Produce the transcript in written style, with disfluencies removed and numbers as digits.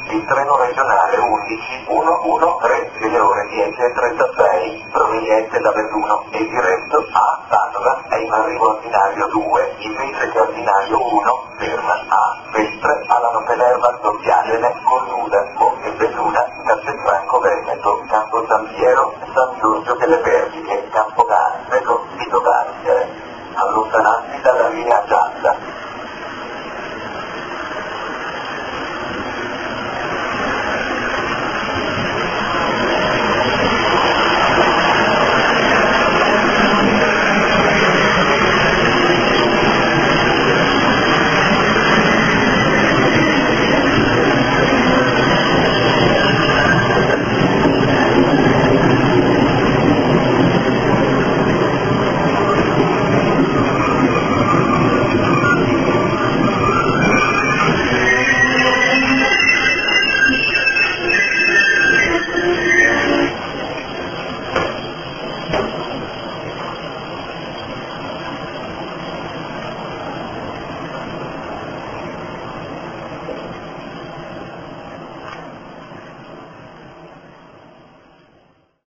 il treno regionale 11-113 delle ore 10:36, proveniente da Belluno e diretto a Padova, è in arrivo al binario 2, invece che al binario 1, ferma a Mestre, alla Nopelerva, Doppiagene, Cornuda, Monte Belluna, Castelfranco Veneto, Campo San Piero, San Giorgio delle Vergini.